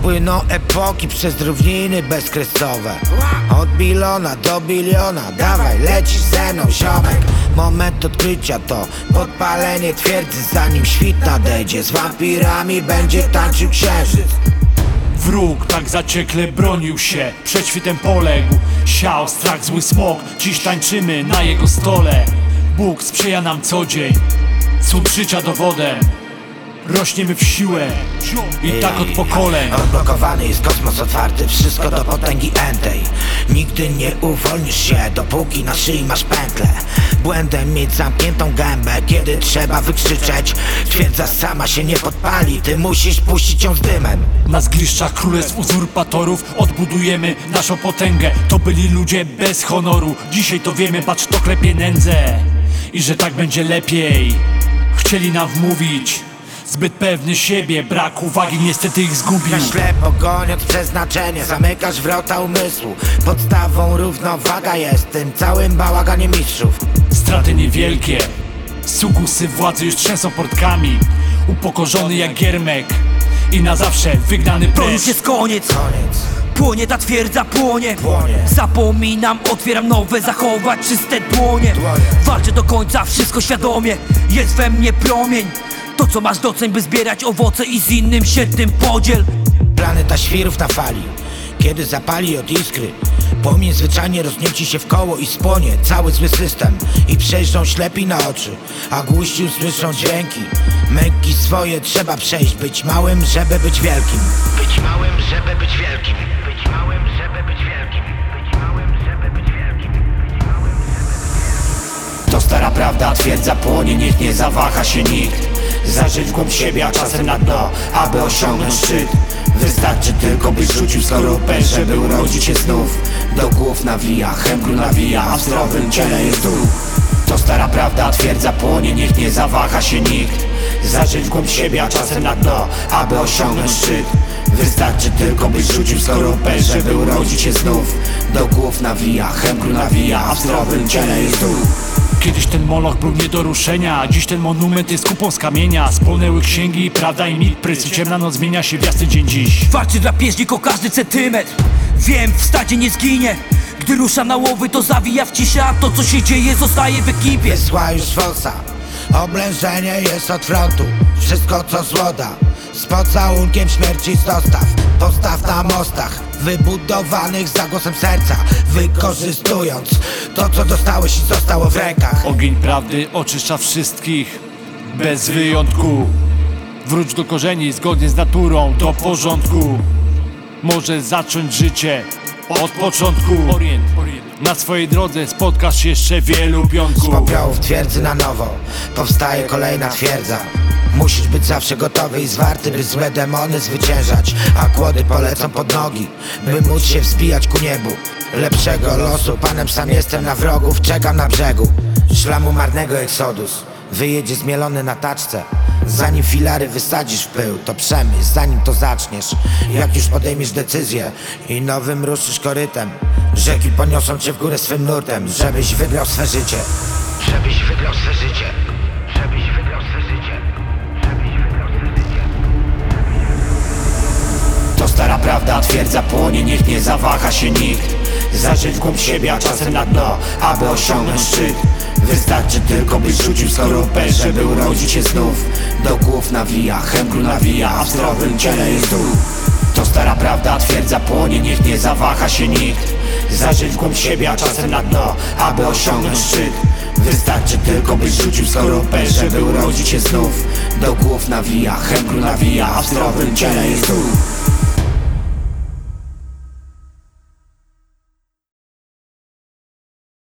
Płyną epoki przez równiny bezkresowe. Od bilona do biliona, dawaj, lecisz ze mną, ziomek. Moment odkrycia to podpalenie twierdzy, zanim świt nadejdzie. Z wampirami będzie tańczył księżyc. Wróg tak zaciekle bronił się, przed świtem poległ. Siał strach, zły smok, dziś tańczymy na jego stole. Bóg sprzyja nam co dzień, cud życia dowodem. Rośniemy w siłę i tak od pokoleń. Odblokowany jest kosmos otwarty, wszystko do potęgi entej. Nigdy nie uwolnisz się, dopóki na szyi masz pętlę. Błędem mieć zamkniętą gębę, kiedy trzeba wykrzyczeć. Twierdza sama się nie podpali, ty musisz puścić ją z dymem. Na zgliszczach królestw uzurpatorów odbudujemy naszą potęgę. To byli ludzie bez honoru, dzisiaj to wiemy, patrz to klepie nędzę. I że tak będzie lepiej, chcieli nam wmówić. Zbyt pewny siebie, brak uwagi niestety ich zgubił. Na ślepo goniąc przeznaczenie, zamykasz wrota umysłu. Podstawą równowaga jest w tym całym bałaganie mistrzów. Straty niewielkie, sukusy władzy już trzęsą portkami. Upokorzony jak giermek i na zawsze wygnany To precz. już jest koniec. Płonie ta twierdza, płonie. Płonie. Zapominam, otwieram nowe, zachować czyste dłonie. Walczę do końca, wszystko świadomie. Jest we mnie promień. To co masz doceń, by zbierać owoce i z innym się tym podziel. Planeta świrów na fali, kiedy zapali od iskry. Płomień zwyczajnie roznieci się w koło i spłonie cały zły system. I przejrzą ślepi na oczy, a głuści usłyszą dźwięki. Męki swoje trzeba przejść, być małym, żeby być wielkim. Być małym, żeby być wielkim. Być małym, żeby być wielkim. Być małym, żeby być wielkim. To stara prawda, twierdza płonie, niech nie zawaha się nikt. Zajrzeć w głąb siebie, a czasem na dno, aby osiągnąć szczyt. Wystarczy tylko, byś rzucił skorupę, żeby urodzić się znów. Do głów nawija, chemklu nawija, a w zdrowym ciele jest duch. To stara prawda, twierdza płonie, niech nie zawaha się nikt. Zajrzeć w głąb siebie, a czasem na dno, aby osiągnąć szczyt. Wystarczy tylko, byś rzucił skorupę, żeby urodzić się znów. Do głów nawija, chemklu nawija, a w zdrowym ciele jest duch. Kiedyś ten moloch był nie do ruszenia, a dziś ten monument jest kupą z kamienia. Spłonęły księgi, prawda i mit, prysy. Ciemna noc zmienia się w jasny dzień dziś. Walczy drapieżnik o każdy centymetr. Wiem, w stadzie nie zginie. Gdy ruszam na łowy, to zawija w ciszę, a to co się dzieje zostaje w ekipie. Jest zła już fosa, oblężenie jest od frontu. Wszystko co złoda, z pocałunkiem śmierci z dostaw. Postaw na mostach, wybudowanych za głosem serca. Wykorzystując to co dostałeś i zostało w rękach. Ogień prawdy oczyszcza wszystkich, bez wyjątku. Wróć do korzeni, zgodnie z naturą, do porządku. Może zacząć życie od początku. Na swojej drodze spotkasz jeszcze wielu Z pionków. popiołów twierdzy na nowo powstaje kolejna twierdza. Musisz być zawsze gotowy i zwarty, by złe demony zwyciężać. A kłody polecą pod nogi, by móc się wzbijać ku niebu. Lepszego losu, panem sam jestem, na wrogów czekam na brzegu. Szlamu marnego Exodus wyjedzie zmielony na taczce. Zanim filary wysadzisz w pył, to przemyśl, zanim to zaczniesz. Jak już podejmiesz decyzję i nowym ruszysz korytem, rzeki poniosą cię w górę swym nurtem. Żebyś wygrał swe życie. Żebyś wygrał swe życie. Żebyś wygrał swe życie. Żebyś wygrał swe życie. To stara prawda, twierdza płonie, niech nie zawaha się nikt. Zajrzeć w głąb siebie, a czasem na dno, aby osiągnąć szczyt. Wystarczy tylko, byś rzucił skorupę, żeby urodzić się znów. Do głów nawija, chemklu nawija, a w zdrowym ciele jest duch. To stara prawda, twierdza płonie, niech nie zawaha się nikt. Zajrzeć w głąb siebie, a czasem na dno, aby osiągnąć szczyt. Wystarczy tylko, byś rzucił skorupę, żeby urodzić się znów. Do głów nawija, chemklu nawija, a w zdrowym ciele jest duch.